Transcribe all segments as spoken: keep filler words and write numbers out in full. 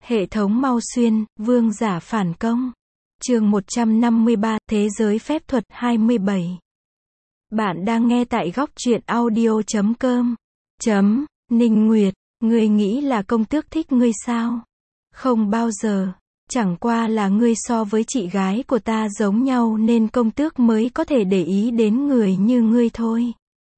Hệ thống Mau Xuyên, Vương giả phản công. Chương một trăm năm mươi ba, Thế giới phép thuật hai mươi bảy. Bạn đang nghe tại góc truyện audio chấm com. Chấm, Ninh Nguyệt, ngươi nghĩ là công tước thích ngươi sao? Không bao giờ. Chẳng qua là ngươi so với chị gái của ta giống nhau nên công tước mới có thể để ý đến người như ngươi thôi.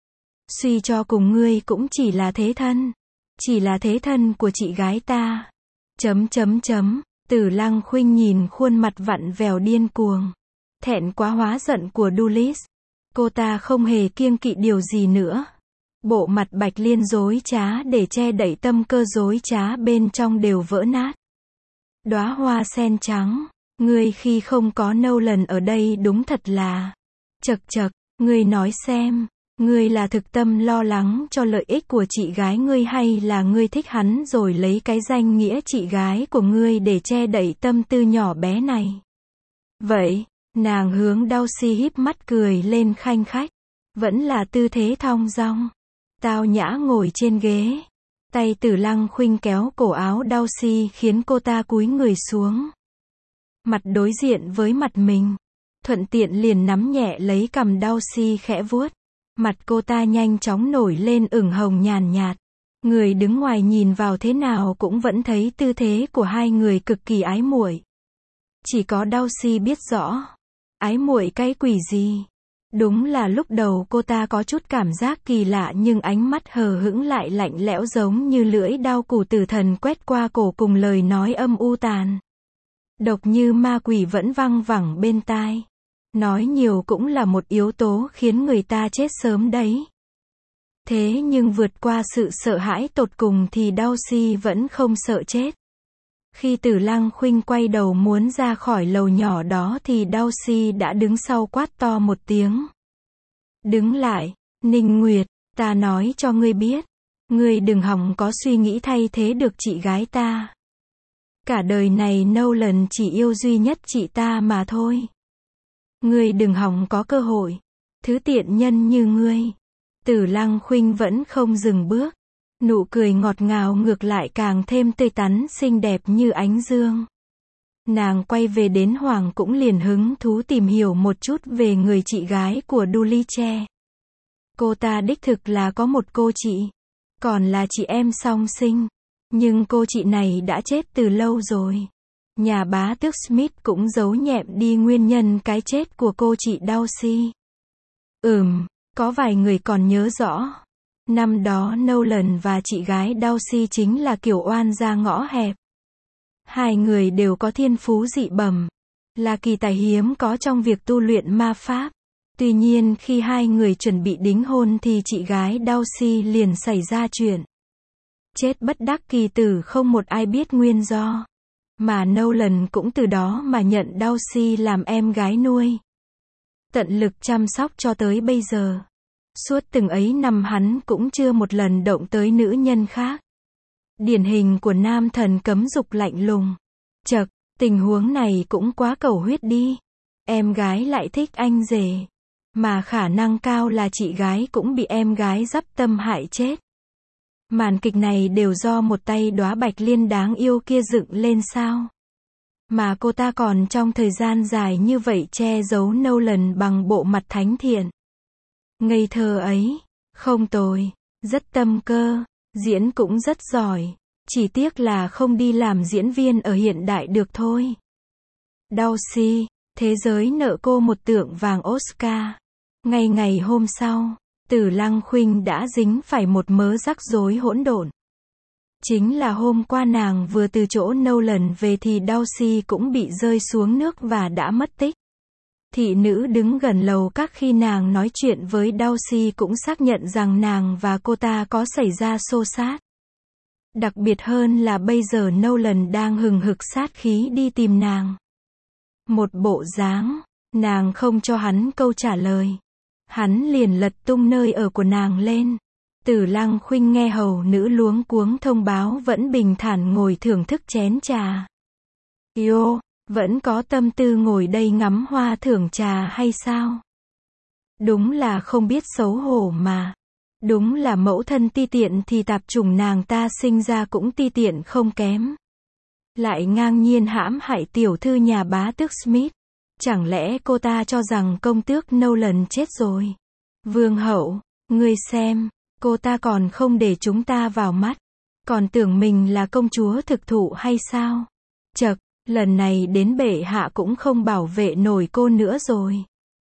Suy cho cùng ngươi cũng chỉ là thế thân. Chỉ là thế thân của chị gái ta. Chấm chấm chấm, Tử Lăng Khuynh nhìn khuôn mặt vặn vẹo điên cuồng. Thẹn quá hóa giận của Dulis. Cô ta không hề kiêng kỵ điều gì nữa. Bộ mặt Bạch Liên dối trá để che đậy tâm cơ dối trá bên trong đều vỡ nát. Đóa hoa sen trắng, ngươi khi không có Nolan ở đây đúng thật là... Chật chật, ngươi nói xem, ngươi là thực tâm lo lắng cho lợi ích của chị gái ngươi hay là ngươi thích hắn rồi lấy cái danh nghĩa chị gái của ngươi để che đậy tâm tư nhỏ bé này. Vậy, nàng hướng Darcy híp mắt cười lên khanh khách. Vẫn là tư thế thong dong. Tao nhã ngồi trên ghế. Tay Tử Lăng Khuynh kéo cổ áo Darcy khiến cô ta cúi người xuống. Mặt đối diện với mặt mình. Thuận tiện liền nắm nhẹ lấy cằm Darcy khẽ vuốt. Mặt cô ta nhanh chóng nổi lên ửng hồng nhàn nhạt. Người đứng ngoài nhìn vào thế nào cũng vẫn thấy tư thế của hai người cực kỳ ái muội. Chỉ có Darcy biết rõ. Ái muội cái quỷ gì? Đúng là lúc đầu cô ta có chút cảm giác kỳ lạ nhưng ánh mắt hờ hững lại lạnh lẽo giống như lưỡi đao của tử thần quét qua cổ cùng lời nói âm u tàn. Độc như ma quỷ vẫn văng vẳng bên tai. Nói nhiều cũng là một yếu tố khiến người ta chết sớm đấy. Thế nhưng vượt qua sự sợ hãi tột cùng thì Darcy vẫn không sợ chết. Khi Tử Lăng Khuynh quay đầu muốn ra khỏi lầu nhỏ đó thì Darcy đã đứng sau quát to một tiếng. Đứng lại, Ninh Nguyệt, ta nói cho ngươi biết. Ngươi đừng hòng có suy nghĩ thay thế được chị gái ta. Cả đời này Nolan chỉ yêu duy nhất chị ta mà thôi. Ngươi đừng hòng có cơ hội. Thứ tiện nhân như ngươi. Tử Lăng Khuynh vẫn không dừng bước. Nụ cười ngọt ngào ngược lại càng thêm tươi tắn xinh đẹp như ánh dương. Nàng quay về đến Hoàng cũng liền hứng thú tìm hiểu một chút về người chị gái của Dulce. Cô ta đích thực là có một cô chị. Còn là chị em song sinh. Nhưng cô chị này đã chết từ lâu rồi. Nhà bá tước Smith cũng giấu nhẹm đi nguyên nhân cái chết của cô chị Darcy. Ừm, có vài người còn nhớ rõ. Năm đó Nolan và chị gái Darcy chính là kiểu oan gia ngõ hẹp. Hai người đều có thiên phú dị bẩm. Là kỳ tài hiếm có trong việc tu luyện ma pháp. Tuy nhiên khi hai người chuẩn bị đính hôn thì chị gái Darcy liền xảy ra chuyện. Chết bất đắc kỳ tử không một ai biết nguyên do. Mà Nolan cũng từ đó mà nhận Darcy làm em gái nuôi. Tận lực chăm sóc cho tới bây giờ. Suốt từng ấy năm hắn cũng chưa một lần động tới nữ nhân khác. Điển hình của nam thần cấm dục lạnh lùng. Chật, tình huống này cũng quá cầu huyết đi. Em gái lại thích anh rể. Mà khả năng cao là chị gái cũng bị em gái dắp tâm hại chết. Màn kịch này đều do một tay đóa Bạch Liên đáng yêu kia dựng lên sao. Mà cô ta còn trong thời gian dài như vậy che giấu Nolan bằng bộ mặt thánh thiện. Ngây thơ ấy, không tồi, rất tâm cơ, diễn cũng rất giỏi, chỉ tiếc là không đi làm diễn viên ở hiện đại được thôi. Darcy, thế giới nợ cô một tượng vàng Oscar. Ngay ngày hôm sau, Tử Lăng Khuynh đã dính phải một mớ rắc rối hỗn độn. Chính là hôm qua nàng vừa từ chỗ Nolan về thì Darcy cũng bị rơi xuống nước và đã mất tích. Thị nữ đứng gần lầu các khi nàng nói chuyện với Darcy cũng xác nhận rằng nàng và cô ta có xảy ra xô xát. Đặc biệt hơn là bây giờ Nolan đang hừng hực sát khí đi tìm nàng. Một bộ dáng, nàng không cho hắn câu trả lời. Hắn liền lật tung nơi ở của nàng lên. Tử Lăng Khuynh nghe hầu nữ luống cuống thông báo vẫn bình thản ngồi thưởng thức chén trà. Yo, vẫn có tâm tư ngồi đây ngắm hoa thưởng trà hay sao? Đúng là không biết xấu hổ mà. Đúng là mẫu thân ti tiện thì tạp chủng nàng ta sinh ra cũng ti tiện không kém. lại ngang nhiên hãm hại tiểu thư nhà bá tước Smith. Chẳng lẽ cô ta cho rằng công tước Nolan chết rồi? Vương hậu, ngươi xem, cô ta còn không để chúng ta vào mắt. Còn tưởng mình là công chúa thực thụ hay sao? Chậc, lần này đến bệ hạ cũng không bảo vệ nổi cô nữa rồi.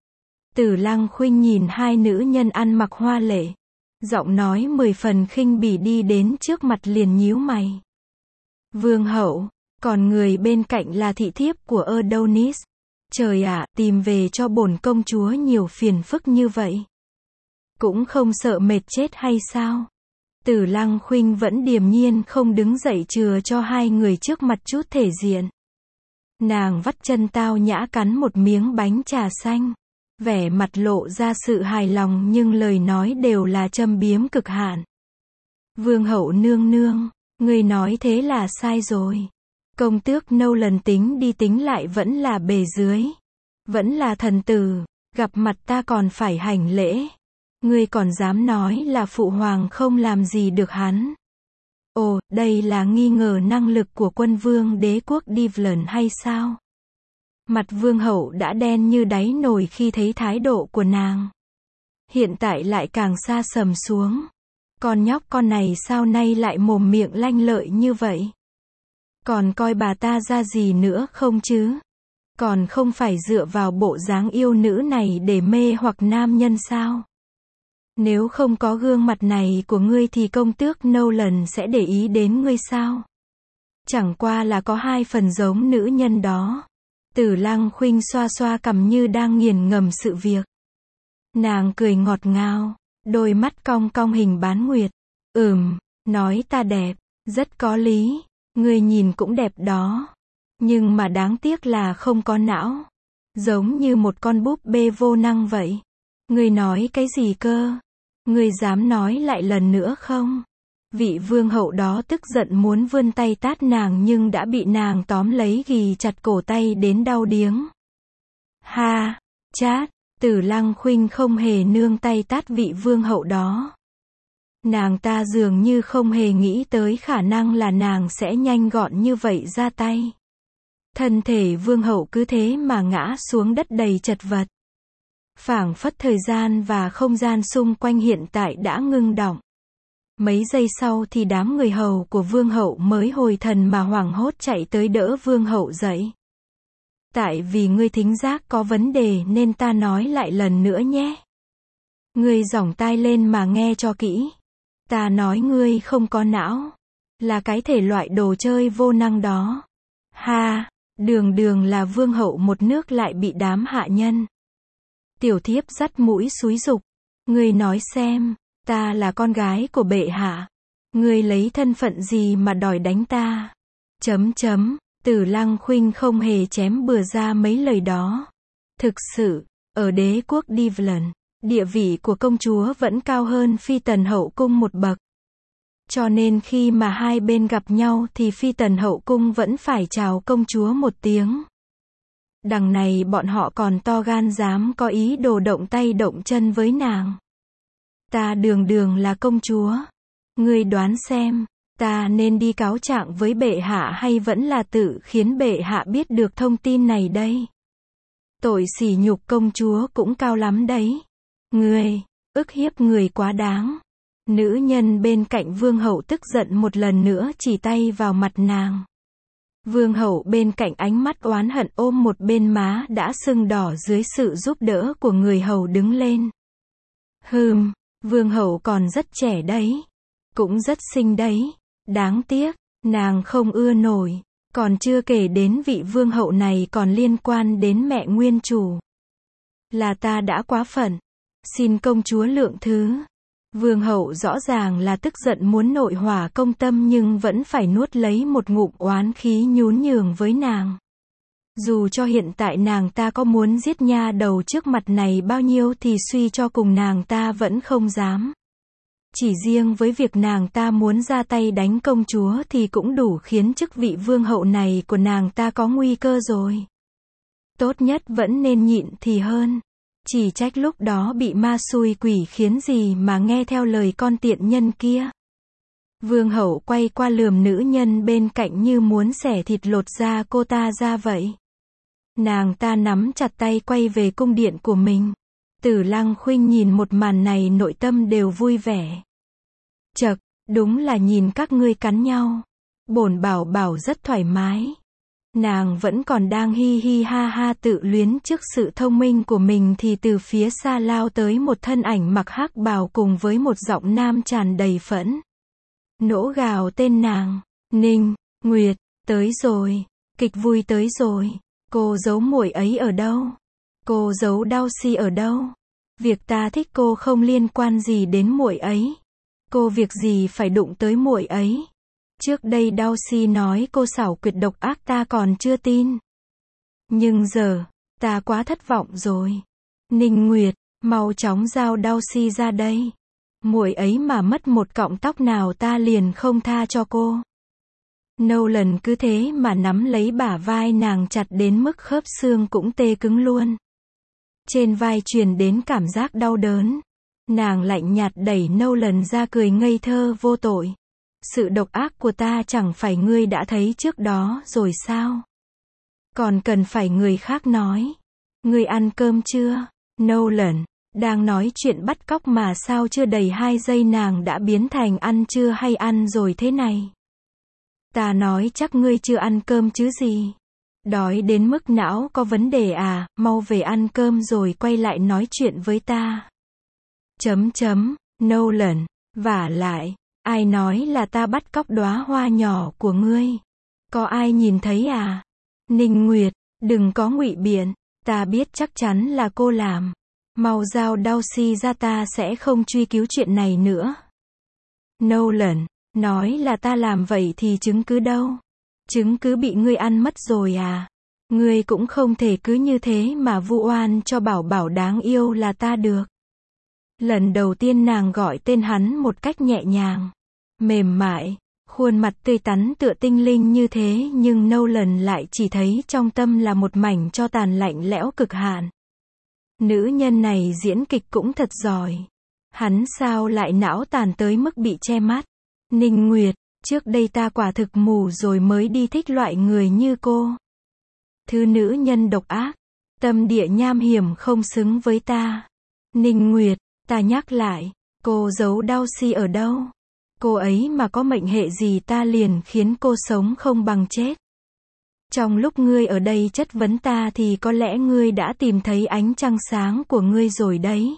Tử Lăng Khuynh nhìn hai nữ nhân ăn mặc hoa lệ, giọng nói mười phần khinh bỉ đi đến trước mặt liền nhíu mày. Vương hậu, còn người bên cạnh là thị thiếp của Adonis. Trời ạ, tìm về cho bổn công chúa nhiều phiền phức như vậy. Cũng không sợ mệt chết hay sao? Tử Lăng Khuynh vẫn điềm nhiên không đứng dậy chừa cho hai người trước mặt chút thể diện. Nàng vắt chân tao nhã cắn một miếng bánh trà xanh. Vẻ mặt lộ ra sự hài lòng nhưng lời nói đều là châm biếm cực hạn. Vương hậu nương nương, người nói thế là sai rồi. Công tước Nolan tính đi tính lại vẫn là bề dưới. Vẫn là thần tử, gặp mặt ta còn phải hành lễ. Ngươi còn dám nói là phụ hoàng không làm gì được hắn. Ồ, đây là nghi ngờ năng lực của quân vương đế quốc Devlin hay sao? Mặt vương hậu đã đen như đáy nồi khi thấy thái độ của nàng. Hiện tại lại càng xa sầm xuống. Con nhóc con này sao nay lại mồm miệng lanh lợi như vậy? Còn coi bà ta ra gì nữa không chứ? Còn không phải dựa vào bộ dáng yêu nữ này để mê hoặc nam nhân sao? Nếu không có gương mặt này của ngươi thì công tước Nolan sẽ để ý đến ngươi sao? Chẳng qua là có hai phần giống nữ nhân đó. Tử Lăng Khuynh xoa xoa cằm như đang nghiền ngẫm sự việc. Nàng cười ngọt ngào, đôi mắt cong cong hình bán nguyệt. Ừm, nói ta đẹp, rất có lý, ngươi nhìn cũng đẹp đó. Nhưng mà đáng tiếc là không có não. Giống như một con búp bê vô năng vậy. Ngươi nói cái gì cơ? Ngươi dám nói lại lần nữa không? Vị vương hậu đó tức giận muốn vươn tay tát nàng nhưng đã bị nàng tóm lấy ghì chặt cổ tay đến đau điếng. Ha, chát, Tử Lăng Khuynh không hề nương tay tát vị vương hậu đó. Nàng ta dường như không hề nghĩ tới khả năng là nàng sẽ nhanh gọn như vậy ra tay. Thân thể vương hậu cứ thế mà ngã xuống đất đầy chật vật. Phảng phất thời gian và không gian xung quanh hiện tại đã ngưng đọng. Mấy giây sau thì đám người hầu của vương hậu mới hồi thần mà hoảng hốt chạy tới đỡ vương hậu dậy. Tại vì ngươi thính giác có vấn đề nên ta nói lại lần nữa nhé. Ngươi giỏng tai lên mà nghe cho kỹ. Ta nói ngươi không có não. Là cái thể loại đồ chơi vô năng đó. Ha, đường đường là vương hậu một nước lại bị đám hạ nhân. Tiểu thiếp dắt mũi xúi giục. Ngươi nói xem, ta là con gái của bệ hạ. Ngươi lấy thân phận gì mà đòi đánh ta? Chấm chấm, Tử Lăng Khuynh không hề chém bừa ra mấy lời đó. Thực sự, ở đế quốc Devlin, địa vị của công chúa vẫn cao hơn phi tần hậu cung một bậc. Cho nên khi mà hai bên gặp nhau thì phi tần hậu cung vẫn phải chào công chúa một tiếng. Đằng này bọn họ còn to gan dám có ý đồ động tay động chân với nàng. Ta đường đường là công chúa. Ngươi đoán xem, ta nên đi cáo trạng với bệ hạ hay vẫn là tự khiến bệ hạ biết được thông tin này đây? Tội sỉ nhục công chúa cũng cao lắm đấy. Ngươi, ức hiếp người quá đáng. Nữ nhân bên cạnh vương hậu tức giận một lần nữa chỉ tay vào mặt nàng. Vương hậu bên cạnh ánh mắt oán hận ôm một bên má đã sưng đỏ dưới sự giúp đỡ của người hầu đứng lên. Hừm, vương hậu còn rất trẻ đấy. Cũng rất xinh đấy. Đáng tiếc, nàng không ưa nổi. Còn chưa kể đến vị vương hậu này còn liên quan đến mẹ nguyên chủ. Là ta đã quá phận. Xin công chúa lượng thứ. Vương hậu rõ ràng là tức giận muốn nội hỏa công tâm nhưng vẫn phải nuốt lấy một ngụm oán khí nhún nhường với nàng. Dù cho hiện tại nàng ta có muốn giết nha đầu trước mặt này bao nhiêu thì suy cho cùng nàng ta vẫn không dám. Chỉ riêng với việc nàng ta muốn ra tay đánh công chúa thì cũng đủ khiến chức vị vương hậu này của nàng ta có nguy cơ rồi. Tốt nhất vẫn nên nhịn thì hơn. Chỉ trách lúc đó bị ma xui quỷ khiến gì mà nghe theo lời con tiện nhân kia. Vương hậu quay qua lườm nữ nhân bên cạnh như muốn xẻ thịt lột da cô ta ra vậy. Nàng ta nắm chặt tay quay về cung điện của mình. Tử Lăng Khuynh nhìn một màn này nội tâm đều vui vẻ. Chậc, đúng là nhìn các ngươi cắn nhau. Bổn bảo bảo rất thoải mái. Nàng vẫn còn đang hi hi ha ha tự luyến trước sự thông minh của mình thì từ phía xa lao tới một thân ảnh mặc hắc bào cùng với một giọng nam tràn đầy phẫn nộ gào tên nàng. Ninh Nguyệt, tới rồi, kịch vui tới rồi. Cô giấu muội ấy ở đâu? Cô giấu Darcy ở đâu? Việc ta thích cô không liên quan gì đến muội ấy. Cô việc gì phải đụng tới muội ấy? Trước đây Darcy nói cô xảo quyệt độc ác ta còn chưa tin. Nhưng giờ, ta quá thất vọng rồi. Ninh Nguyệt, mau chóng giao Darcy ra đây. Muội ấy mà mất một cọng tóc nào ta liền không tha cho cô. Nolan cứ thế mà nắm lấy bả vai nàng chặt đến mức khớp xương cũng tê cứng luôn. Trên vai truyền đến cảm giác đau đớn. Nàng lạnh nhạt đẩy Nolan ra cười ngây thơ vô tội. Sự độc ác của ta chẳng phải ngươi đã thấy trước đó rồi sao? Còn cần phải người khác nói. Ngươi ăn cơm chưa? Nolan, đang nói chuyện bắt cóc mà sao chưa đầy hai giây nàng đã biến thành ăn chưa hay ăn rồi thế này. Ta nói chắc ngươi chưa ăn cơm chứ gì. Đói đến mức não có vấn đề à, mau về ăn cơm rồi quay lại nói chuyện với ta. Chấm chấm, Nolan, vả lại, ai nói là ta bắt cóc đóa hoa nhỏ của ngươi? Có ai nhìn thấy à? Ninh Nguyệt, đừng có ngụy biện, ta biết chắc chắn là cô làm. Mau giao Darcy ra ta sẽ không truy cứu chuyện này nữa. Nolan, nói là ta làm vậy thì chứng cứ đâu? Chứng cứ bị ngươi ăn mất rồi à? Ngươi cũng không thể cứ như thế mà vu oan cho bảo bảo đáng yêu là ta được. Lần đầu tiên nàng gọi tên hắn một cách nhẹ nhàng, mềm mại, khuôn mặt tươi tắn tựa tinh linh như thế nhưng Nolan lại chỉ thấy trong tâm là một mảnh tro tàn lạnh lẽo cực hạn. Nữ nhân này diễn kịch cũng thật giỏi. Hắn sao lại não tàn tới mức bị che mắt? Ninh Nguyệt, trước đây ta quả thực mù rồi mới đi thích loại người như cô. Thứ nữ nhân độc ác, tâm địa nham hiểm không xứng với ta. Ninh Nguyệt, ta nhắc lại, cô giấu Darcy ở đâu? Cô ấy mà có mệnh hệ gì ta liền khiến cô sống không bằng chết. Trong lúc ngươi ở đây chất vấn ta thì có lẽ ngươi đã tìm thấy ánh trăng sáng của ngươi rồi đấy.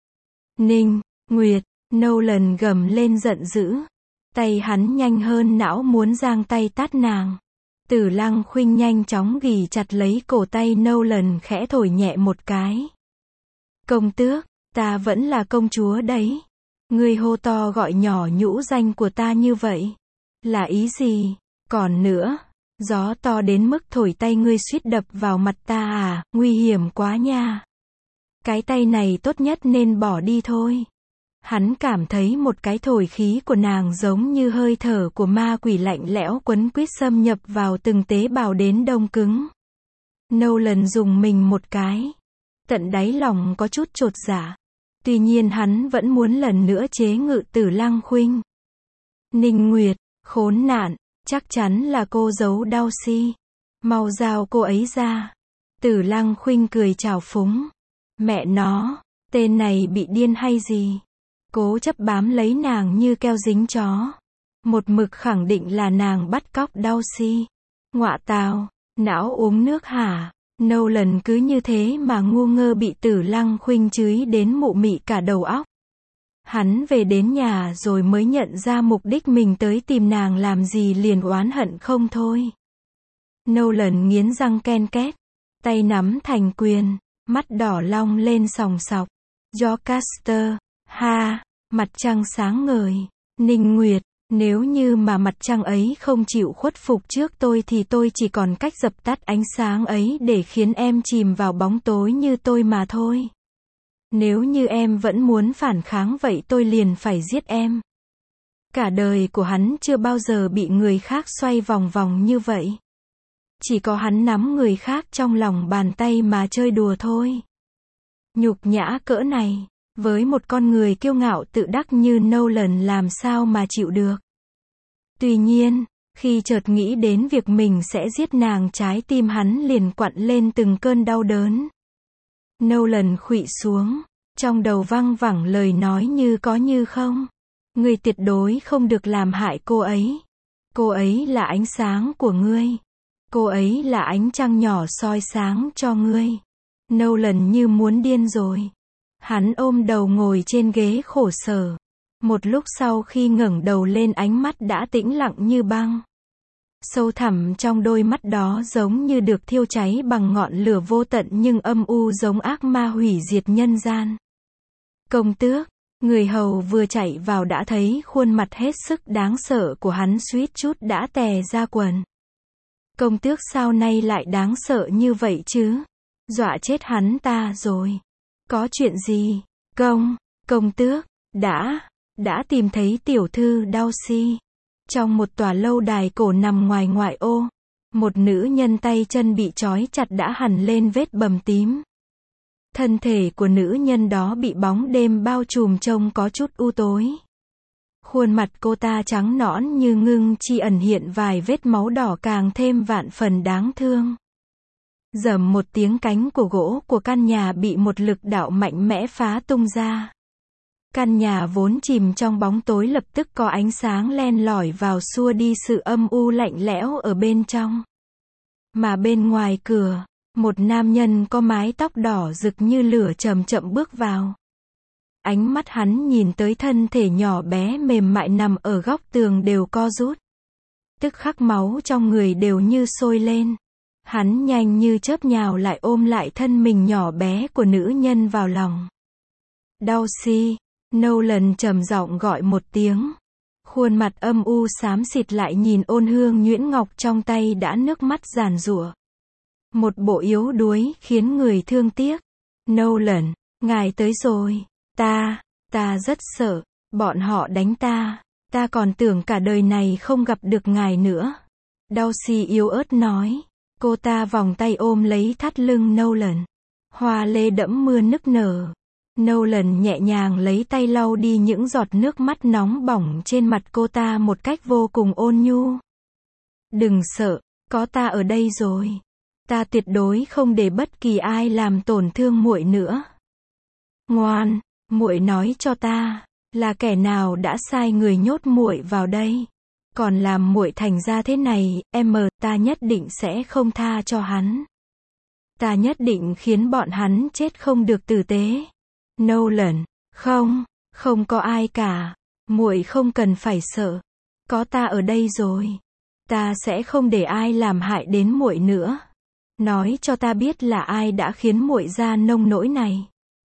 Ninh Nguyệt, Nolan gầm lên giận dữ. Tay hắn nhanh hơn não muốn giang tay tát nàng. Tử Lăng Khuynh nhanh chóng ghì chặt lấy cổ tay Nolan khẽ thổi nhẹ một cái. Công tước, ta vẫn là công chúa đấy. Ngươi hô to gọi nhỏ nhũ danh của ta như vậy. Là ý gì? Còn nữa, gió to đến mức thổi tay ngươi suýt đập vào mặt ta à, nguy hiểm quá nha. Cái tay này tốt nhất nên bỏ đi thôi. Hắn cảm thấy một cái thổi khí của nàng giống như hơi thở của ma quỷ lạnh lẽo quấn quýt xâm nhập vào từng tế bào đến đông cứng. Nolan dùng mình một cái. Tận đáy lòng có chút chột dạ. Tuy nhiên hắn vẫn muốn lần nữa chế ngự Tử Lăng Khuynh. Ninh Nguyệt, khốn nạn, chắc chắn là cô giấu Darcy. Mau giao cô ấy ra. Tử Lăng Khuynh cười trào phúng. Mẹ nó, tên này bị điên hay gì? Cố chấp bám lấy nàng như keo dính chó. Một mực khẳng định là nàng bắt cóc Darcy. Ngọa tào, não uống nước hả? Nolan cứ như thế mà ngu ngơ bị Tử Lăng Khuynh chửi đến mụ mị cả đầu óc. Hắn về đến nhà rồi mới nhận ra mục đích mình tới tìm nàng làm gì liền oán hận không thôi. Nolan nghiến răng ken két, tay nắm thành quyền, mắt đỏ long lên sòng sọc. Yorcaster, ha, mặt trăng sáng ngời. Ninh Nguyệt, nếu như mà mặt trăng ấy không chịu khuất phục trước tôi thì tôi chỉ còn cách dập tắt ánh sáng ấy để khiến em chìm vào bóng tối như tôi mà thôi. Nếu như em vẫn muốn phản kháng vậy tôi liền phải giết em. Cả đời của hắn chưa bao giờ bị người khác xoay vòng vòng như vậy. Chỉ có hắn nắm người khác trong lòng bàn tay mà chơi đùa thôi. Nhục nhã cỡ này, với một con người kiêu ngạo tự đắc như Nolan làm sao mà chịu được. Tuy nhiên, khi chợt nghĩ đến việc mình sẽ giết nàng, trái tim hắn liền quặn lên từng cơn đau đớn. Nolan khuỵu xuống, trong đầu văng vẳng lời nói như có như không. Ngươi tuyệt đối không được làm hại cô ấy. Cô ấy là ánh sáng của ngươi. Cô ấy là ánh trăng nhỏ soi sáng cho ngươi. Nolan như muốn điên rồi. Hắn ôm đầu ngồi trên ghế khổ sở. Một lúc sau khi ngẩng đầu lên, ánh mắt đã tĩnh lặng như băng. Sâu thẳm trong đôi mắt đó giống như được thiêu cháy bằng ngọn lửa vô tận nhưng âm u giống ác ma hủy diệt nhân gian. Công tước, người hầu vừa chạy vào đã thấy khuôn mặt hết sức đáng sợ của hắn, suýt chút đã tè ra quần. Công tước sao nay lại đáng sợ như vậy chứ? Dọa chết hắn ta rồi. Có chuyện gì? Công, công tước, đã, đã tìm thấy tiểu thư Darcy. Trong một tòa lâu đài cổ nằm ngoài ngoại ô, một nữ nhân tay chân bị trói chặt đã hằn lên vết bầm tím. Thân thể của nữ nhân đó bị bóng đêm bao trùm trông có chút u tối. Khuôn mặt cô ta trắng nõn như ngưng, chỉ ẩn hiện vài vết máu đỏ càng thêm vạn phần đáng thương. Rầm một tiếng, cánh của gỗ của căn nhà bị một lực đạo mạnh mẽ phá tung ra. Căn nhà vốn chìm trong bóng tối lập tức có ánh sáng len lỏi vào xua đi sự âm u lạnh lẽo ở bên trong. Mà bên ngoài cửa, một nam nhân có mái tóc đỏ rực như lửa chậm chậm bước vào. Ánh mắt hắn nhìn tới thân thể nhỏ bé mềm mại nằm ở góc tường đều co rút. Tức khắc máu trong người đều như sôi lên. Hắn nhanh như chớp nhào lại ôm lại thân mình nhỏ bé của nữ nhân vào lòng. Darcy, Nolan trầm giọng gọi một tiếng. Khuôn mặt âm u xám xịt lại nhìn ôn hương nhuyễn ngọc trong tay đã nước mắt giàn giụa. Một bộ yếu đuối khiến người thương tiếc. Nolan, ngài tới rồi. Ta, ta rất sợ. Bọn họ đánh ta. Ta còn tưởng cả đời này không gặp được ngài nữa. Darcy yếu ớt nói. Cô ta vòng tay ôm lấy thắt lưng Nolan. Hoa lê đẫm mưa nức nở. Nolan nhẹ nhàng lấy tay lau đi những giọt nước mắt nóng bỏng trên mặt cô ta một cách vô cùng ôn nhu. Đừng sợ, có ta ở đây rồi. Ta tuyệt đối không để bất kỳ ai làm tổn thương muội nữa. Ngoan, muội nói cho ta, là kẻ nào đã sai người nhốt muội vào đây? Còn làm muội thành ra thế này, em, ta nhất định sẽ không tha cho hắn. Ta nhất định khiến bọn hắn chết không được tử tế. Nolan, không, không có ai cả. Muội không cần phải sợ. Có ta ở đây rồi. Ta sẽ không để ai làm hại đến muội nữa. Nói cho ta biết là ai đã khiến muội ra nông nỗi này.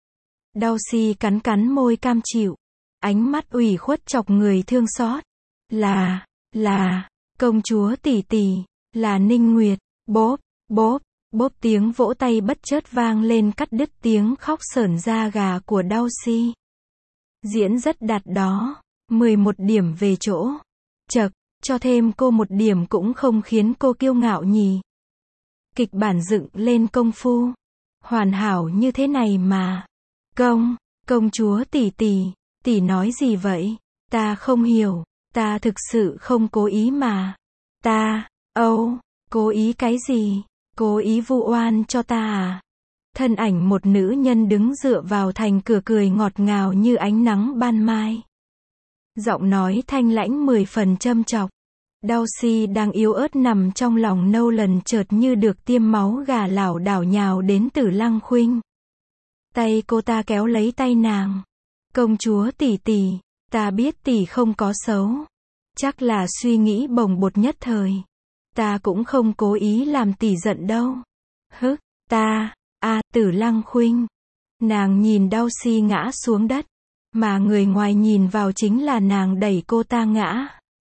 Darcy cắn cắn môi cam chịu. Ánh mắt ủy khuất chọc người thương xót. Là, là, công chúa tỷ tỷ, là Ninh Nguyệt. Bốp, bốp, bốp, tiếng vỗ tay bất chợt vang lên cắt đứt tiếng khóc sởn da gà của Darcy. Diễn rất đạt đó. mười một điểm về chỗ. Chậc, cho thêm cô một điểm cũng không khiến cô kiêu ngạo nhỉ. Kịch bản dựng lên công phu. Hoàn hảo như thế này mà. Công, công chúa tỷ tỷ, tỷ nói gì vậy? Ta không hiểu. Ta thực sự không cố ý mà. Ta, âu, oh, cố ý cái gì? Cố ý vu oan cho ta à? Thân ảnh một nữ nhân đứng dựa vào thành cửa cười ngọt ngào như ánh nắng ban mai. Giọng nói thanh lãnh mười phần châm chọc. Darcy đang yếu ớt nằm trong lòng Nolan chợt như được tiêm máu gà lảo đảo nhào đến Tử Lăng Khuynh. Tay cô ta kéo lấy tay nàng. Công chúa tỷ tỷ, ta biết tỷ không có xấu. Chắc là suy nghĩ bồng bột nhất thời. Ta cũng không cố ý làm tỷ giận đâu. Hức, ta, a à, Tử Lăng Khuynh. Nàng nhìn Darcy ngã xuống đất. Mà người ngoài nhìn vào chính là nàng đẩy cô ta ngã.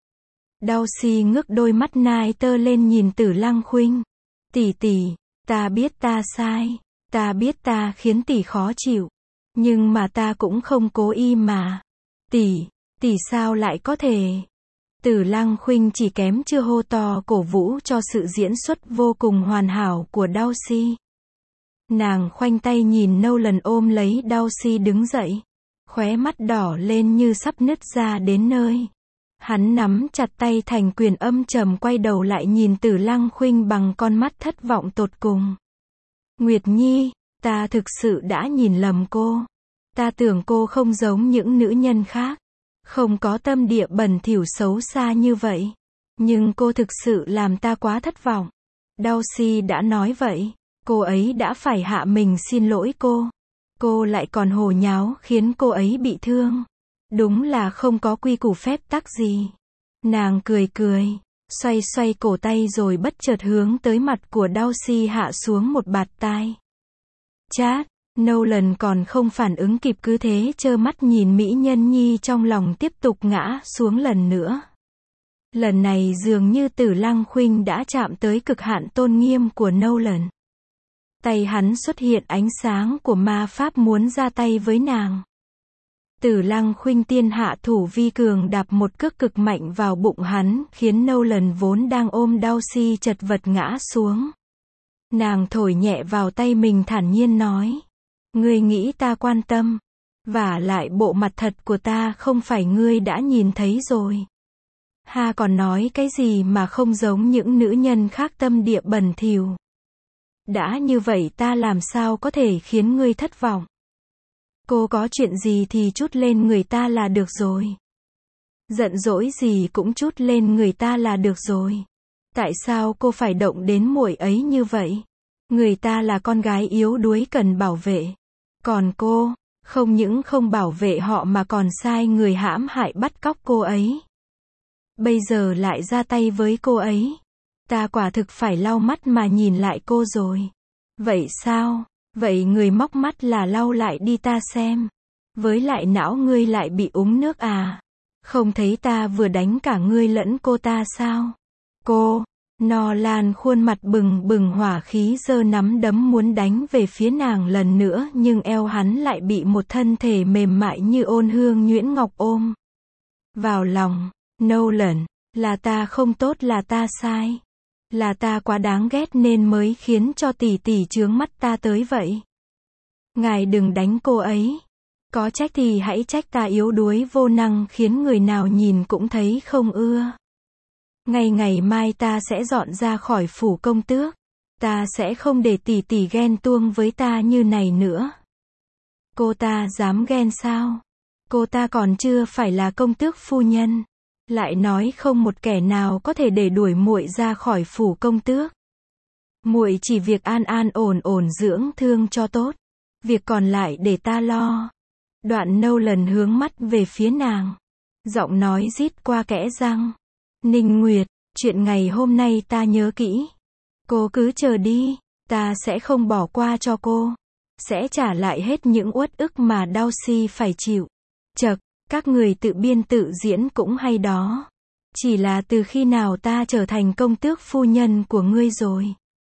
Darcy ngước đôi mắt nai tơ lên nhìn Tử Lăng Khuynh. Tỷ tỷ, ta biết ta sai. Ta biết ta khiến tỷ khó chịu. Nhưng mà ta cũng không cố ý mà. Tỷ, tỷ sao lại có thể? Tử Lăng Khuynh chỉ kém chưa hô to cổ vũ cho sự diễn xuất vô cùng hoàn hảo của Darcy. Nàng khoanh tay nhìn Nolan ôm lấy Darcy đứng dậy. Khóe mắt đỏ lên như sắp nứt ra đến nơi. Hắn nắm chặt tay thành quyền âm trầm quay đầu lại nhìn Tử Lăng Khuynh bằng con mắt thất vọng tột cùng. Nguyệt Nhi, ta thực sự đã nhìn lầm cô. Ta tưởng cô không giống những nữ nhân khác. Không có tâm địa bẩn thỉu xấu xa như vậy. Nhưng cô thực sự làm ta quá thất vọng. Darcy đã nói vậy. Cô ấy đã phải hạ mình xin lỗi cô. Cô lại còn hồ nháo khiến cô ấy bị thương. Đúng là không có quy củ phép tắc gì. Nàng cười cười, xoay xoay cổ tay rồi bất chợt hướng tới mặt của Darcy hạ xuống một bạt tai. Chát, Nolan còn không phản ứng kịp cứ thế trơ mắt nhìn mỹ nhân nhi trong lòng tiếp tục ngã xuống lần nữa. Lần này dường như Tử Lăng Khuynh đã chạm tới cực hạn tôn nghiêm của Nolan. Tay hắn xuất hiện ánh sáng của ma pháp muốn ra tay với nàng. Tử Lăng Khuynh tiên hạ thủ vi cường đạp một cước cực mạnh vào bụng hắn, khiến Nolan vốn đang ôm Darcy chật vật ngã xuống. Nàng thổi nhẹ vào tay mình thản nhiên nói. Ngươi nghĩ ta quan tâm. Vả lại bộ mặt thật của ta không phải ngươi đã nhìn thấy rồi. Ha còn nói cái gì mà không giống những nữ nhân khác tâm địa bẩn thỉu. Đã như vậy ta làm sao có thể khiến ngươi thất vọng. Cô có chuyện gì thì trút lên người ta là được rồi. Giận dỗi gì cũng trút lên người ta là được rồi. Tại sao cô phải động đến muội ấy như vậy? Người ta là con gái yếu đuối cần bảo vệ. Còn cô, không những không bảo vệ họ mà còn sai người hãm hại bắt cóc cô ấy. Bây giờ lại ra tay với cô ấy. Ta quả thực phải lau mắt mà nhìn lại cô rồi. Vậy sao? Vậy người móc mắt là lau lại đi ta xem. Với lại não ngươi lại bị úng nước à? Không thấy ta vừa đánh cả ngươi lẫn cô ta sao? Cô, Nolan khuôn mặt bừng bừng hỏa khí giơ nắm đấm muốn đánh về phía nàng lần nữa nhưng eo hắn lại bị một thân thể mềm mại như ôn hương nhuyễn ngọc ôm vào lòng. Nolan, là ta không tốt, là ta sai. Là ta quá đáng ghét nên mới khiến cho tỷ tỷ chướng mắt ta tới vậy. Ngài đừng đánh cô ấy. Có trách thì hãy trách ta yếu đuối vô năng khiến người nào nhìn cũng thấy không ưa. Ngày ngày mai ta sẽ dọn ra khỏi phủ công tước. Ta sẽ không để tỷ tỷ ghen tuông với ta như này nữa. Cô ta dám ghen sao? Cô ta còn chưa phải là công tước phu nhân. Lại nói không một kẻ nào có thể để đuổi muội ra khỏi phủ công tước. Muội chỉ việc an an ổn ổn dưỡng thương cho tốt. Việc còn lại để ta lo. Đoạn Nolan hướng mắt về phía nàng. Giọng nói rít qua kẽ răng. Ninh Nguyệt, chuyện ngày hôm nay ta nhớ kỹ. Cô cứ chờ đi, ta sẽ không bỏ qua cho cô. Sẽ trả lại hết những uất ức mà Darcy phải chịu. Chậc, các người tự biên tự diễn cũng hay đó. Chỉ là từ khi nào ta trở thành công tước phu nhân của ngươi rồi.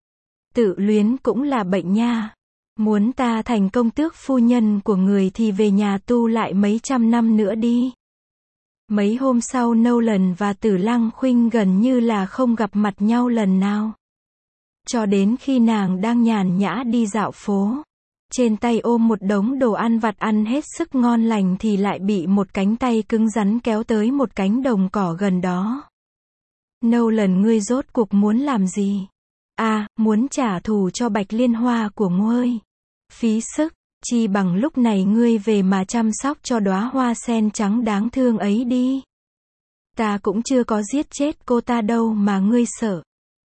Tự luyến cũng là bệnh nha. Muốn ta thành công tước phu nhân của người thì về nhà tu lại mấy trăm năm nữa đi. Mấy hôm sau Nolan và Tử Lăng Khuynh gần như là không gặp mặt nhau lần nào. Cho đến khi nàng đang nhàn nhã đi dạo phố. Trên tay ôm một đống đồ ăn vặt ăn hết sức ngon lành thì lại bị một cánh tay cứng rắn kéo tới một cánh đồng cỏ gần đó. Nolan, ngươi rốt cuộc muốn làm gì? À, muốn trả thù cho Bạch Liên Hoa của ngươi. Phí sức, chi bằng lúc này ngươi về mà chăm sóc cho đóa hoa sen trắng đáng thương ấy đi. Ta cũng chưa có giết chết cô ta đâu mà ngươi sợ.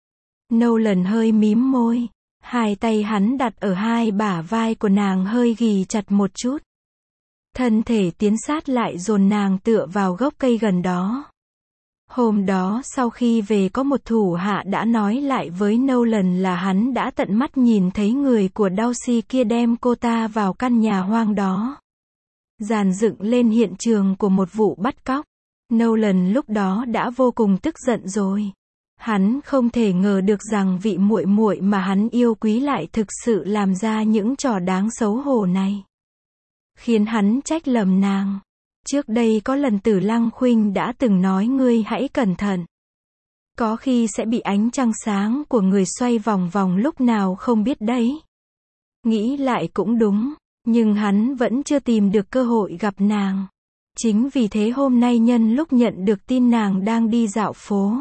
Nolan hơi mím môi. Hai tay hắn đặt ở hai bả vai của nàng hơi ghì chặt một chút. Thân thể tiến sát lại dồn nàng tựa vào gốc cây gần đó. Hôm đó sau khi về có một thủ hạ đã nói lại với Nolan là hắn đã tận mắt nhìn thấy người của Darcy kia đem cô ta vào căn nhà hoang đó. Dàn dựng lên hiện trường của một vụ bắt cóc. Nolan lúc đó đã vô cùng tức giận rồi. Hắn không thể ngờ được rằng vị muội muội mà hắn yêu quý lại thực sự làm ra những trò đáng xấu hổ này. Khiến hắn trách lầm nàng. Trước đây có lần Tử Lăng Khuynh đã từng nói ngươi hãy cẩn thận. Có khi sẽ bị ánh trăng sáng của người xoay vòng vòng lúc nào không biết đấy. Nghĩ lại cũng đúng, nhưng hắn vẫn chưa tìm được cơ hội gặp nàng. Chính vì thế hôm nay nhân lúc nhận được tin nàng đang đi dạo phố,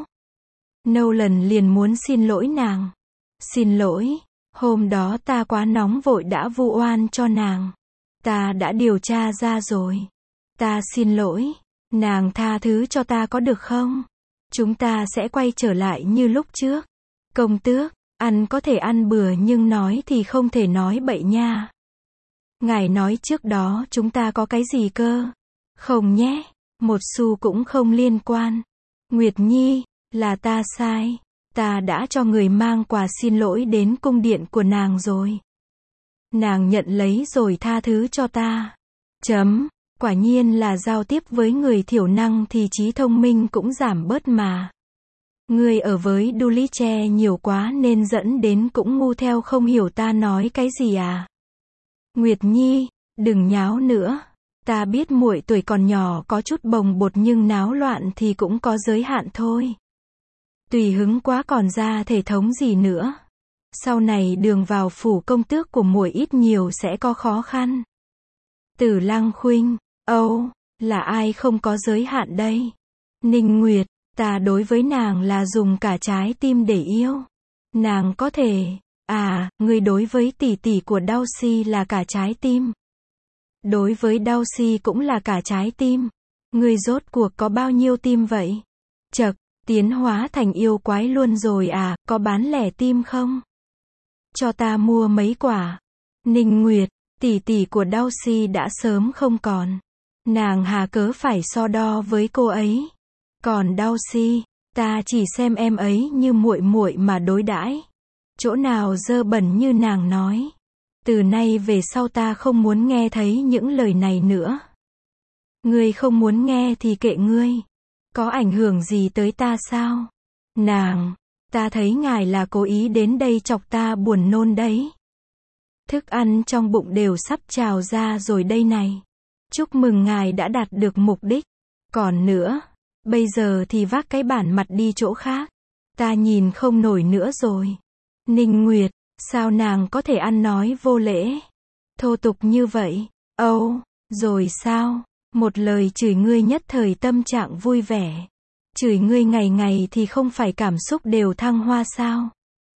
Nolan liền muốn xin lỗi nàng. Xin lỗi, hôm đó ta quá nóng vội đã vu oan cho nàng. Ta đã điều tra ra rồi. Ta xin lỗi, nàng tha thứ cho ta có được không? Chúng ta sẽ quay trở lại như lúc trước. Công tước, ăn có thể ăn bừa nhưng nói thì không thể nói bậy nha. Ngài nói trước đó chúng ta có cái gì cơ? Không nhé, một xu cũng không liên quan. Nguyệt Nhi, là ta sai. Ta đã cho người mang quà xin lỗi đến cung điện của nàng rồi. Nàng nhận lấy rồi tha thứ cho ta. Chấm, quả nhiên là giao tiếp với người thiểu năng thì trí thông minh cũng giảm bớt mà. Ngươi ở với Dulce nhiều quá nên dẫn đến cũng ngu theo không hiểu ta nói cái gì à. Nguyệt Nhi, đừng nháo nữa. Ta biết muội tuổi còn nhỏ có chút bồng bột nhưng náo loạn thì cũng có giới hạn thôi. Tùy hứng quá còn ra thể thống gì nữa. Sau này đường vào phủ công tước của muội ít nhiều sẽ có khó khăn. Tử Lăng Khuynh, âu, là ai không có giới hạn đây? Ninh Nguyệt, ta đối với nàng là dùng cả trái tim để yêu. Nàng có thể, à, ngươi đối với tỷ tỷ của Darcy là cả trái tim. Đối với Darcy cũng là cả trái tim. Ngươi rốt cuộc có bao nhiêu tim vậy? Chậc, tiến hóa thành yêu quái luôn rồi à, có bán lẻ tim không? Cho ta mua mấy quả. Ninh Nguyệt, tỷ tỷ của Darcy đã sớm không còn. Nàng hà cớ phải so đo với cô ấy. Còn Darcy, ta chỉ xem em ấy như muội muội mà đối đãi. Chỗ nào dơ bẩn như nàng nói. Từ nay về sau ta không muốn nghe thấy những lời này nữa. Ngươi không muốn nghe thì kệ ngươi. Có ảnh hưởng gì tới ta sao? Nàng, ta thấy ngài là cố ý đến đây chọc ta buồn nôn đấy. Thức ăn trong bụng đều sắp trào ra rồi đây này. Chúc mừng ngài đã đạt được mục đích. Còn nữa, bây giờ thì vác cái bản mặt đi chỗ khác. Ta nhìn không nổi nữa rồi. Ninh Nguyệt, sao nàng có thể ăn nói vô lễ, thô tục như vậy? Âu, rồi sao? Một lời chửi ngươi nhất thời tâm trạng vui vẻ. Chửi ngươi ngày ngày thì không phải cảm xúc đều thăng hoa sao?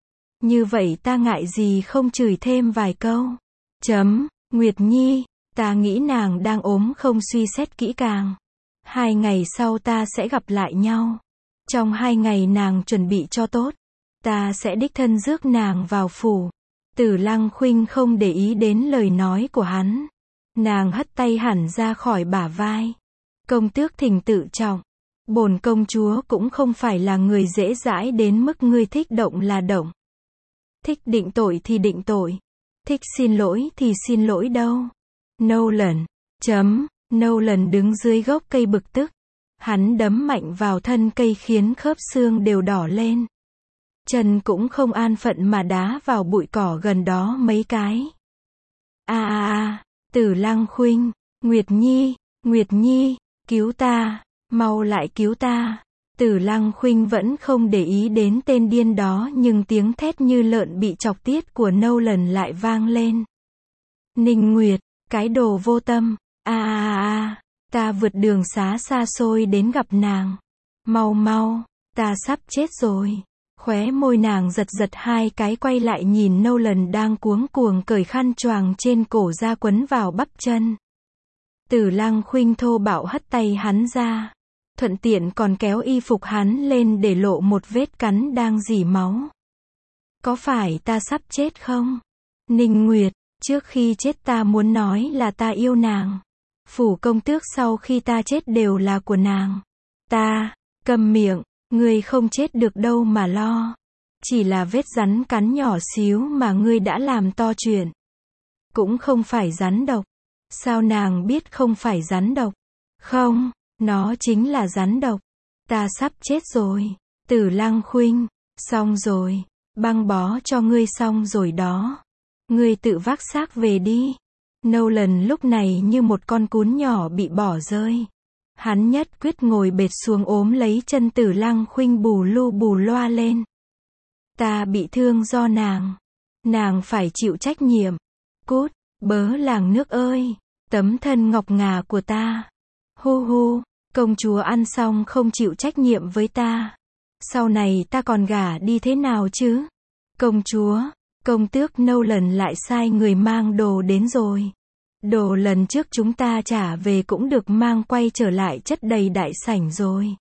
Như vậy ta ngại gì không chửi thêm vài câu. Chấm, Nguyệt Nhi, ta nghĩ nàng đang ốm không suy xét kỹ càng. Hai ngày sau ta sẽ gặp lại nhau. Trong hai ngày nàng chuẩn bị cho tốt. Ta sẽ đích thân rước nàng vào phủ. Tử Lăng Khuynh không để ý đến lời nói của hắn. Nàng hất tay hẳn ra khỏi bả vai. Công tước thỉnh tự trọng. Bổn công chúa cũng không phải là người dễ dãi đến mức ngươi thích động là động. Thích định tội thì định tội. Thích xin lỗi thì xin lỗi đâu. Nolan. Chấm. Nolan đứng dưới gốc cây bực tức. Hắn đấm mạnh vào thân cây khiến khớp xương đều đỏ lên. Chân cũng không an phận mà đá vào bụi cỏ gần đó mấy cái. A a a, Tử Lăng Khuynh, Nguyệt Nhi, Nguyệt Nhi, cứu ta, mau lại cứu ta. Tử Lăng Khuynh vẫn không để ý đến tên điên đó nhưng tiếng thét như lợn bị chọc tiết của Nolan lại vang lên. Ninh Nguyệt, cái đồ vô tâm, a a a, ta vượt đường xá xa xôi đến gặp nàng. Mau mau, ta sắp chết rồi. Khóe môi nàng giật giật hai cái quay lại nhìn Nolan đang cuống cuồng cởi khăn choàng trên cổ ra quấn vào bắp chân. Tử Lăng Khuynh thô bạo hất tay hắn ra. Thuận tiện còn kéo y phục hắn lên để lộ một vết cắn đang rỉ máu. Có phải ta sắp chết không? Ninh Nguyệt, trước khi chết ta muốn nói là ta yêu nàng. Phủ công tước sau khi ta chết đều là của nàng. Ta, câm miệng. Ngươi không chết được đâu mà lo. Chỉ là vết rắn cắn nhỏ xíu mà ngươi đã làm to chuyện. Cũng không phải rắn độc. Sao nàng biết không phải rắn độc? Không, nó chính là rắn độc. Ta sắp chết rồi. Tử Lăng Khuynh, xong rồi. Băng bó cho ngươi xong rồi đó. Ngươi tự vác xác về đi. Nolan lúc này như một con cún nhỏ bị bỏ rơi. Hắn nhất quyết ngồi bệt xuống ốm lấy chân Tử Lăng Khuynh bù lu bù loa lên. Ta bị thương do nàng. Nàng phải chịu trách nhiệm. Cút, bớ làng nước ơi. Tấm thân ngọc ngà của ta. Hu hu, công chúa ăn xong không chịu trách nhiệm với ta. Sau này ta còn gả đi thế nào chứ? Công chúa, công tước Nolan lại sai người mang đồ đến rồi. Đồ lần trước chúng ta trả về cũng được mang quay trở lại chất đầy đại sảnh rồi.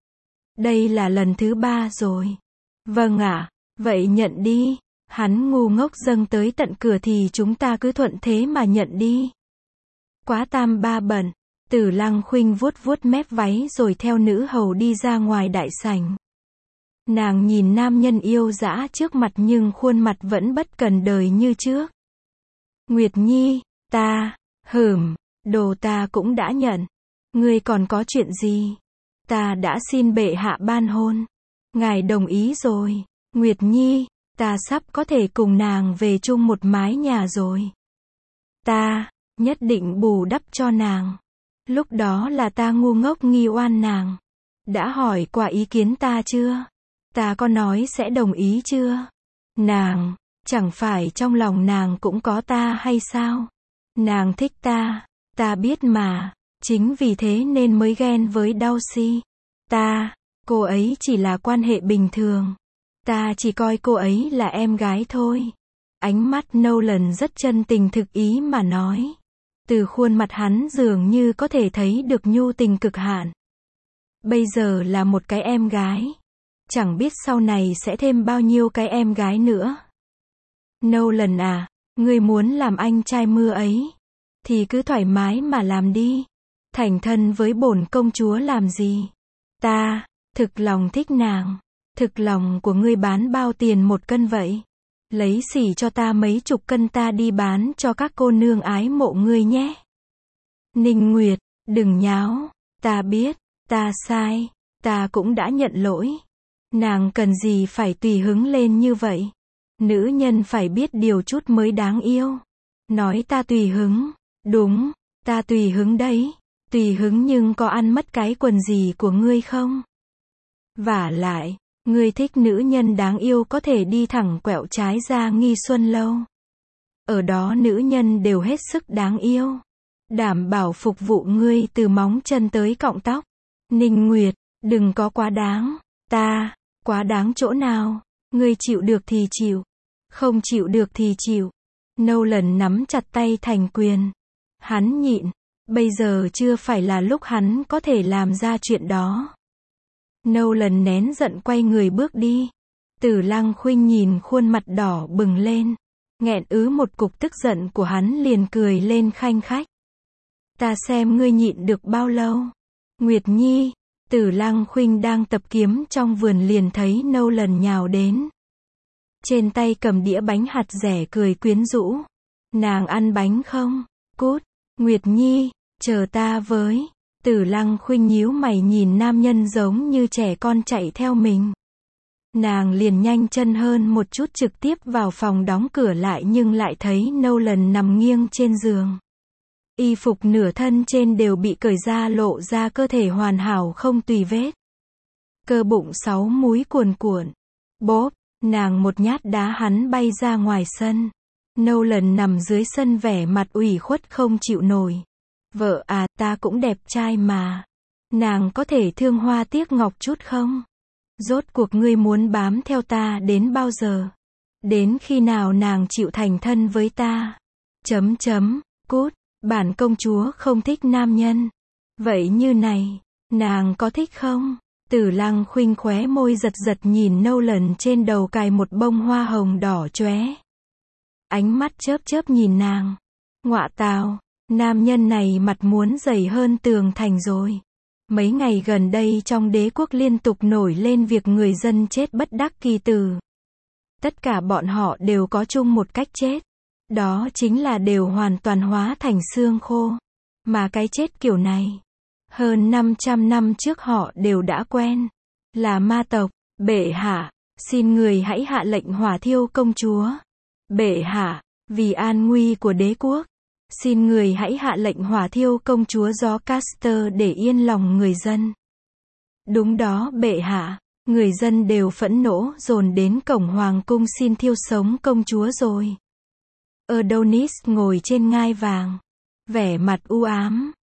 Đây là lần thứ ba rồi. Vâng ạ, vậy nhận đi. Hắn ngu ngốc dâng tới tận cửa thì chúng ta cứ thuận thế mà nhận đi. Quá tam ba bận. Tử Lăng Khuynh vuốt vuốt mép váy rồi theo nữ hầu đi ra ngoài đại sảnh. Nàng nhìn nam nhân yêu dã trước mặt nhưng khuôn mặt vẫn bất cần đời như trước. Nguyệt Nhi, ta, hửm, đồ ta cũng đã nhận. Ngươi còn có chuyện gì? Ta đã xin bệ hạ ban hôn. Ngài đồng ý rồi. Nguyệt Nhi, ta sắp có thể cùng nàng về chung một mái nhà rồi. Ta, nhất định bù đắp cho nàng. Lúc đó là ta ngu ngốc nghi oan nàng. Đã hỏi qua ý kiến ta chưa? Ta có nói sẽ đồng ý chưa? Nàng, chẳng phải trong lòng nàng cũng có ta hay sao? Nàng thích ta, ta biết mà. Chính vì thế nên mới ghen với Darcy. Ta, cô ấy chỉ là quan hệ bình thường. Ta chỉ coi cô ấy là em gái thôi. Ánh mắt Nolan rất chân tình thực ý mà nói. Từ khuôn mặt hắn dường như có thể thấy được nhu tình cực hạn. Bây giờ là một cái em gái. Chẳng biết sau này sẽ thêm bao nhiêu cái em gái nữa. Nolan à, ngươi muốn làm anh trai mưa ấy, thì cứ thoải mái mà làm đi. Thành thân với bổn công chúa làm gì? Ta, thực lòng thích nàng. Thực lòng của ngươi bán bao tiền một cân vậy? Lấy xỉ cho ta mấy chục cân ta đi bán cho các cô nương ái mộ ngươi nhé. Ninh Nguyệt, đừng nháo. Ta biết, ta sai. Ta cũng đã nhận lỗi. Nàng cần gì phải tùy hứng lên như vậy? Nữ nhân phải biết điều chút mới đáng yêu. Nói ta tùy hứng. Đúng, ta tùy hứng đấy. Tùy hứng nhưng có ăn mất cái quần gì của ngươi không? Vả lại, ngươi thích nữ nhân đáng yêu có thể đi thẳng quẹo trái ra Nghi Xuân Lâu. Ở đó nữ nhân đều hết sức đáng yêu. Đảm bảo phục vụ ngươi từ móng chân tới cọng tóc. Ninh Nguyệt, đừng có quá đáng. Ta, quá đáng chỗ nào? Ngươi chịu được thì chịu. Không chịu được thì chịu. Nolan nắm chặt tay thành quyền. Hắn nhịn. Bây giờ chưa phải là lúc hắn có thể làm ra chuyện đó. Nolan nén giận quay người bước đi. Tử Lăng Khuynh nhìn khuôn mặt đỏ bừng lên. Nghẹn ứ một cục tức giận của hắn liền cười lên khanh khách. Ta xem ngươi nhịn được bao lâu. Nguyệt Nhi, Tử Lăng Khuynh đang tập kiếm trong vườn liền thấy Nolan nhào đến. Trên tay cầm đĩa bánh hạt dẻ cười quyến rũ. Nàng ăn bánh không? Cút. Nguyệt Nhi, chờ ta với. Tử Lăng Khuynh nhíu mày nhìn nam nhân giống như trẻ con chạy theo mình. Nàng liền nhanh chân hơn một chút trực tiếp vào phòng đóng cửa lại nhưng lại thấy Nolan nằm nghiêng trên giường. Y phục nửa thân trên đều bị cởi ra lộ ra cơ thể hoàn hảo không tùy vết. Cơ bụng sáu múi cuồn cuộn. Bốp, nàng một nhát đá hắn bay ra ngoài sân. Nolan nằm dưới sân vẻ mặt ủy khuất không chịu nổi. Vợ à, ta cũng đẹp trai mà. Nàng có thể thương hoa tiếc ngọc chút không? Rốt cuộc ngươi muốn bám theo ta đến bao giờ? Đến khi nào nàng chịu thành thân với ta? Chấm chấm, cút, bản công chúa không thích nam nhân. Vậy như này, nàng có thích không? Tử Lăng Khuynh khóe môi giật giật nhìn Nolan trên đầu cài một bông hoa hồng đỏ chóe. Ánh mắt chớp chớp nhìn nàng. Ngọa tào, nam nhân này mặt muốn dày hơn tường thành rồi. Mấy ngày gần đây trong đế quốc liên tục nổi lên việc người dân chết bất đắc kỳ tử. Tất cả bọn họ đều có chung một cách chết. Đó chính là đều hoàn toàn hóa thành xương khô. Mà cái chết kiểu này, hơn năm trăm năm trước họ đều đã quen. Là ma tộc. Bệ hạ, xin người hãy hạ lệnh hỏa thiêu công chúa. Bệ hạ, vì an nguy của đế quốc, xin người hãy hạ lệnh hỏa thiêu công chúa gió Caster để yên lòng người dân. Đúng đó bệ hạ, người dân đều phẫn nộ dồn đến cổng hoàng cung xin thiêu sống công chúa rồi. Adonis ngồi trên ngai vàng, vẻ mặt u ám,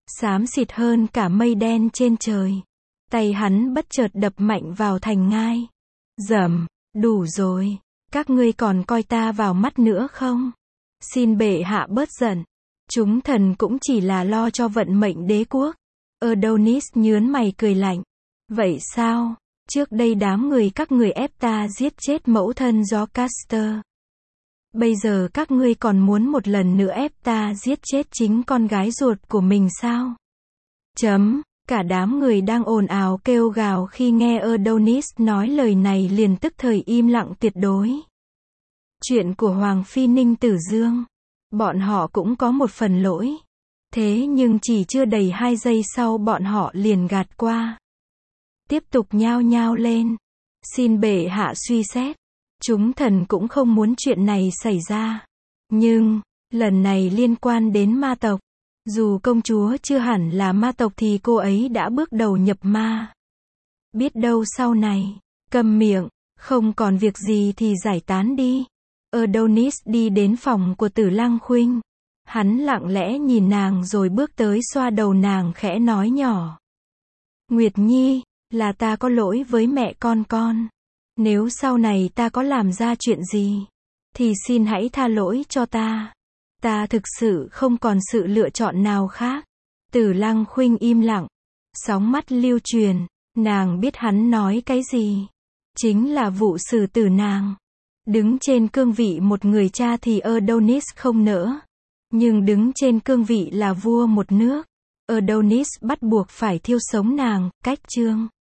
xám xịt hơn cả mây đen trên trời. Tay hắn bất chợt đập mạnh vào thành ngai. Rầm, đủ rồi. Các ngươi còn coi ta vào mắt nữa không? Xin bệ hạ bớt giận. Chúng thần cũng chỉ là lo cho vận mệnh đế quốc. Adonis nhướng mày cười lạnh. Vậy sao? Trước đây đám người các người ép ta giết chết mẫu thân Jocasta. Bây giờ các ngươi còn muốn một lần nữa ép ta giết chết chính con gái ruột của mình sao? Chấm. Cả đám người đang ồn ào kêu gào khi nghe Adonis nói lời này liền tức thời im lặng tuyệt đối. Chuyện của Hoàng Phi Ninh Tử Dương. Bọn họ cũng có một phần lỗi. Thế nhưng chỉ chưa đầy hai giây sau bọn họ liền gạt qua. Tiếp tục nhao nhao lên. Xin bệ hạ suy xét. Chúng thần cũng không muốn chuyện này xảy ra. Nhưng, lần này liên quan đến ma tộc. Dù công chúa chưa hẳn là ma tộc thì cô ấy đã bước đầu nhập ma. Biết đâu sau này, câm miệng, không còn việc gì thì giải tán đi. Adonis đi đến phòng của Tử Lăng Khuynh. Hắn lặng lẽ nhìn nàng rồi bước tới xoa đầu nàng khẽ nói nhỏ. Nguyệt Nhi, là ta có lỗi với mẹ con con. Nếu sau này ta có làm ra chuyện gì, thì xin hãy tha lỗi cho ta. Ta thực sự không còn sự lựa chọn nào khác. Tử Lăng Khuynh im lặng. Sóng mắt lưu truyền. Nàng biết hắn nói cái gì. Chính là vụ xử tử nàng. Đứng trên cương vị một người cha thì Adonis không nỡ. Nhưng đứng trên cương vị là vua một nước, Adonis bắt buộc phải thiêu sống nàng, cách chương.